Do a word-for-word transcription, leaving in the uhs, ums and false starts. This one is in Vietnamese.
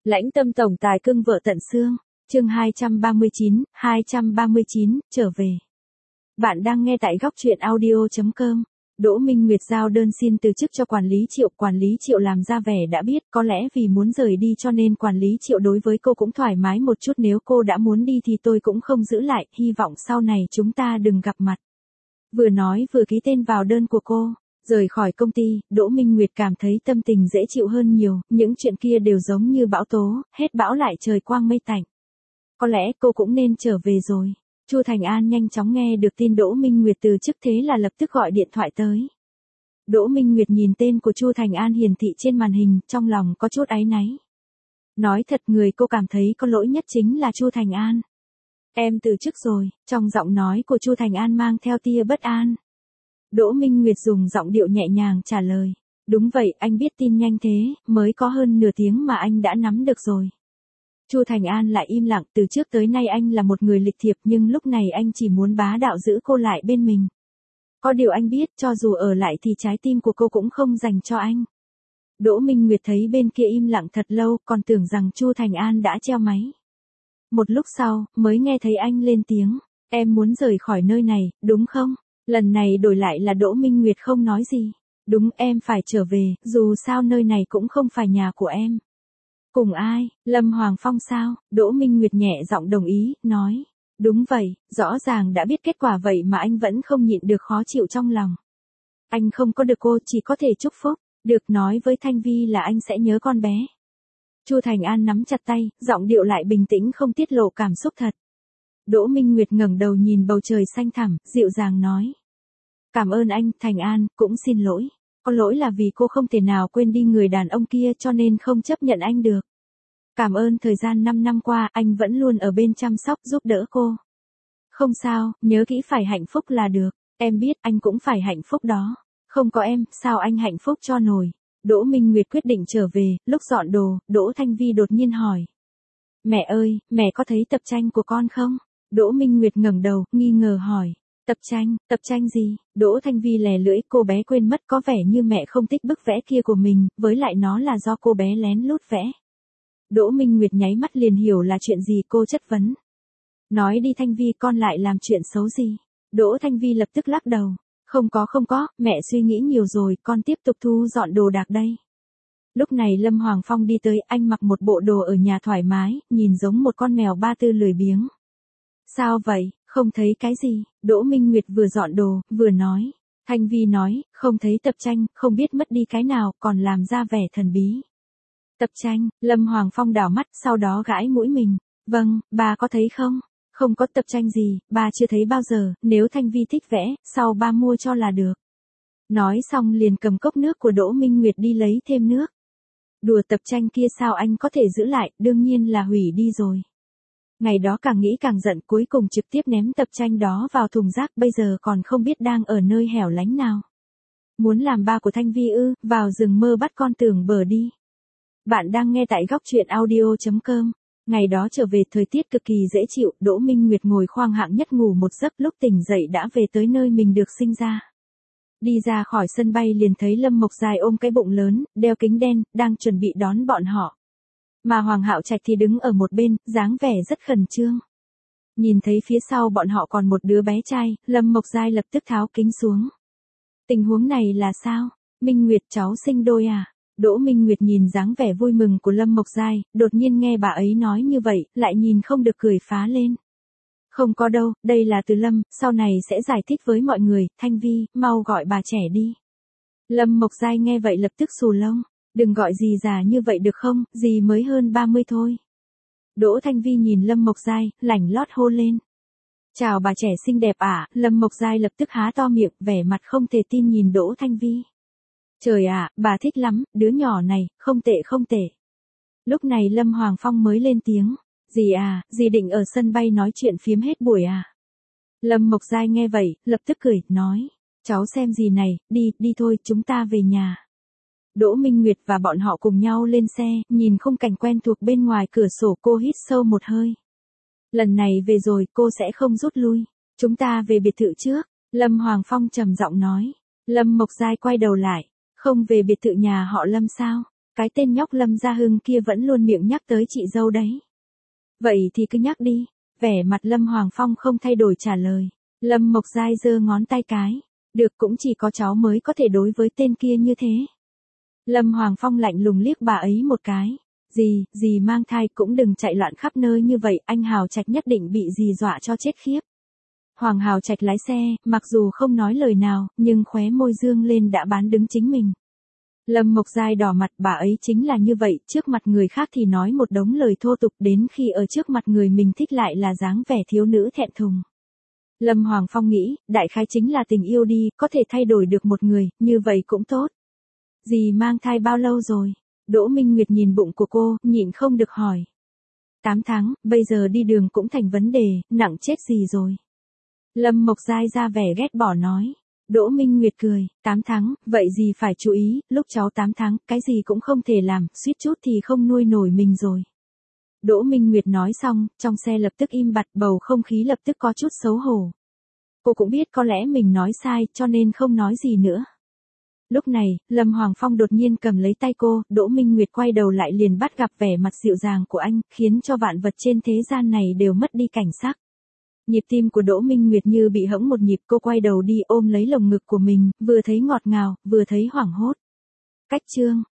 Lãnh tâm tổng tài cưng vợ tận xương. Chương hai trăm ba mươi chín, hai trăm ba mươi chín, trở về. Bạn đang nghe tại góc truyện audio chấm com. Đỗ Minh Nguyệt giao đơn xin từ chức cho quản lý Triệu. Quản lý Triệu làm ra vẻ đã biết, có lẽ vì muốn rời đi cho nên quản lý Triệu đối với cô cũng thoải mái một chút. Nếu cô đã muốn đi thì tôi cũng không giữ lại, hy vọng sau này chúng ta đừng gặp mặt. Vừa nói vừa ký tên vào đơn của cô. Rời khỏi công ty, Đỗ Minh Nguyệt cảm thấy tâm tình dễ chịu hơn nhiều, những chuyện kia đều giống như bão tố, hết bão lại trời quang mây tạnh. Có lẽ cô cũng nên trở về rồi. Chu Thành An nhanh chóng nghe được tin Đỗ Minh Nguyệt từ chức thế là lập tức gọi điện thoại tới. Đỗ Minh Nguyệt nhìn tên của Chu Thành An hiển thị trên màn hình, trong lòng có chút áy náy. Nói thật, người cô cảm thấy có lỗi nhất chính là Chu Thành An. Em từ chức rồi, trong giọng nói của Chu Thành An mang theo tia bất an. Đỗ Minh Nguyệt dùng giọng điệu nhẹ nhàng trả lời. Đúng vậy, anh biết tin nhanh thế, mới có hơn nửa tiếng mà anh đã nắm được rồi. Chu Thành An lại im lặng, từ trước tới nay anh là một người lịch thiệp nhưng lúc này anh chỉ muốn bá đạo giữ cô lại bên mình. Có điều anh biết, cho dù ở lại thì trái tim của cô cũng không dành cho anh. Đỗ Minh Nguyệt thấy bên kia im lặng thật lâu, còn tưởng rằng Chu Thành An đã treo máy. Một lúc sau, mới nghe thấy anh lên tiếng. Em muốn rời khỏi nơi này, đúng không? Lần này đổi lại là Đỗ Minh Nguyệt không nói gì. Đúng, em phải trở về, dù sao nơi này cũng không phải nhà của em. Cùng ai? Lâm Hoàng Phong sao? Đỗ Minh Nguyệt nhẹ giọng đồng ý, nói. Đúng vậy, rõ ràng đã biết kết quả vậy mà anh vẫn không nhịn được khó chịu trong lòng. Anh không có được cô, chỉ có thể chúc phúc. Được, nói với Thanh Vi là anh sẽ nhớ con bé. Chu Thành An nắm chặt tay, giọng điệu lại bình tĩnh không tiết lộ cảm xúc thật. Đỗ Minh Nguyệt ngẩng đầu nhìn bầu trời xanh thẳm, dịu dàng nói. Cảm ơn anh, Thành An, cũng xin lỗi. Có lỗi là vì cô không thể nào quên đi người đàn ông kia cho nên không chấp nhận anh được. Cảm ơn thời gian năm năm qua anh vẫn luôn ở bên chăm sóc giúp đỡ cô. Không sao, nhớ kỹ phải hạnh phúc là được. Em biết anh cũng phải hạnh phúc đó. Không có em, sao anh hạnh phúc cho nổi. Đỗ Minh Nguyệt quyết định trở về, lúc dọn đồ, Đỗ Thanh Vi đột nhiên hỏi. Mẹ ơi, mẹ có thấy tập tranh của con không? Đỗ Minh Nguyệt ngẩng đầu, nghi ngờ hỏi. Tập tranh, tập tranh gì? Đỗ Thanh Vi lè lưỡi, cô bé quên mất có vẻ như mẹ không thích bức vẽ kia của mình, với lại nó là do cô bé lén lút vẽ. Đỗ Minh Nguyệt nháy mắt liền hiểu là chuyện gì, cô chất vấn. Nói đi Thanh Vi, con lại làm chuyện xấu gì? Đỗ Thanh Vi lập tức lắc đầu. Không có không có, mẹ suy nghĩ nhiều rồi, con tiếp tục thu dọn đồ đạc đây. Lúc này Lâm Hoàng Phong đi tới, anh mặc một bộ đồ ở nhà thoải mái, nhìn giống một con mèo ba tư lười biếng. Sao vậy, không thấy cái gì? Đỗ Minh Nguyệt vừa dọn đồ, vừa nói. Thanh Vi nói, không thấy tập tranh, không biết mất đi cái nào, còn làm ra vẻ thần bí. Tập tranh, Lâm Hoàng Phong đảo mắt, sau đó gãi mũi mình. Vâng, ba có thấy không? Không có tập tranh gì, ba chưa thấy bao giờ, nếu Thanh Vi thích vẽ, sau ba mua cho là được. Nói xong liền cầm cốc nước của Đỗ Minh Nguyệt đi lấy thêm nước. Đùa, tập tranh kia sao anh có thể giữ lại, đương nhiên là hủy đi rồi. Ngày đó càng nghĩ càng giận, cuối cùng trực tiếp ném tập tranh đó vào thùng rác, bây giờ còn không biết đang ở nơi hẻo lánh nào. Muốn làm ba của Thanh Vi ư? Vào rừng mơ bắt con tưởng bờ đi. Bạn đang nghe tại góc truyện audio chấm com. Ngày đó trở về thời tiết cực kỳ dễ chịu, Đỗ Minh Nguyệt ngồi khoang hạng nhất ngủ một giấc, lúc tỉnh dậy đã về tới nơi mình được sinh ra. Đi ra khỏi sân bay liền thấy Lâm Mộc Dài ôm cái bụng lớn, đeo kính đen, đang chuẩn bị đón bọn họ. Mà Hoàng Hạo Trạch thì đứng ở một bên, dáng vẻ rất khẩn trương. Nhìn thấy phía sau bọn họ còn một đứa bé trai, Lâm Mộc Dài lập tức tháo kính xuống. Tình huống này là sao? Minh Nguyệt, cháu sinh đôi à? Đỗ Minh Nguyệt nhìn dáng vẻ vui mừng của Lâm Mộc Dài, đột nhiên nghe bà ấy nói như vậy, lại nhìn không được cười phá lên. Không có đâu, đây là từ Lâm, sau này sẽ giải thích với mọi người, Thanh Vi, mau gọi bà trẻ đi. Lâm Mộc Dài nghe vậy lập tức xù lông, đừng gọi gì già như vậy được không, gì mới hơn ba mươi thôi. Đỗ Thanh Vi nhìn Lâm Mộc Dài, lảnh lót hô lên. Chào bà trẻ xinh đẹp ạ, à? Lâm Mộc Dài lập tức há to miệng, vẻ mặt không thể tin nhìn Đỗ Thanh Vi. Trời ạ, à, bà thích lắm, đứa nhỏ này, không tệ không tệ. Lúc này Lâm Hoàng Phong mới lên tiếng. Dì à, dì định ở sân bay nói chuyện phiếm hết buổi à? Lâm Mộc Dài nghe vậy, lập tức cười, nói. Cháu xem gì này, đi, đi thôi, chúng ta về nhà. Đỗ Minh Nguyệt và bọn họ cùng nhau lên xe, nhìn khung cảnh quen thuộc bên ngoài cửa sổ, cô hít sâu một hơi. Lần này về rồi, cô sẽ không rút lui. Chúng ta về biệt thự trước. Lâm Hoàng Phong trầm giọng nói. Lâm Mộc Dài quay đầu lại. Không về biệt thự nhà họ Lâm sao? Cái tên nhóc Lâm Gia Hưng kia vẫn luôn miệng nhắc tới chị dâu đấy. Vậy thì cứ nhắc đi. Vẻ mặt Lâm Hoàng Phong không thay đổi trả lời. Lâm Mộc Giai giơ ngón tay cái. Được, cũng chỉ có cháu mới có thể đối với tên kia như thế. Lâm Hoàng Phong lạnh lùng liếc bà ấy một cái. Dì, dì mang thai cũng đừng chạy loạn khắp nơi như vậy, anh Hào Trạch nhất định bị dì dọa cho chết khiếp. Hoàng Hào Trạch lái xe, mặc dù không nói lời nào, nhưng khóe môi dương lên đã bán đứng chính mình. Lâm Mộc Giai đỏ mặt, bà ấy chính là như vậy, trước mặt người khác thì nói một đống lời thô tục, đến khi ở trước mặt người mình thích lại là dáng vẻ thiếu nữ thẹn thùng. Lâm Hoàng Phong nghĩ, đại khái chính là tình yêu đi, có thể thay đổi được một người, như vậy cũng tốt. Dì mang thai bao lâu rồi? Đỗ Minh Nguyệt nhìn bụng của cô, nhịn không được hỏi. tám tháng, bây giờ đi đường cũng thành vấn đề, nặng chết gì rồi. Lâm Mộc Giai ra vẻ ghét bỏ nói. Đỗ Minh Nguyệt cười, tám tháng, vậy gì phải chú ý, lúc cháu tám tháng, cái gì cũng không thể làm, suýt chút thì không nuôi nổi mình rồi. Đỗ Minh Nguyệt nói xong, trong xe lập tức im bặt, bầu không khí lập tức có chút xấu hổ. Cô cũng biết có lẽ mình nói sai, cho nên không nói gì nữa. Lúc này, Lâm Hoàng Phong đột nhiên cầm lấy tay cô, Đỗ Minh Nguyệt quay đầu lại liền bắt gặp vẻ mặt dịu dàng của anh, khiến cho vạn vật trên thế gian này đều mất đi cảnh sắc. Nhịp tim của Đỗ Minh Nguyệt như bị hẫng một nhịp, cô quay đầu đi ôm lấy lồng ngực của mình, vừa thấy ngọt ngào, vừa thấy hoảng hốt. Cách chương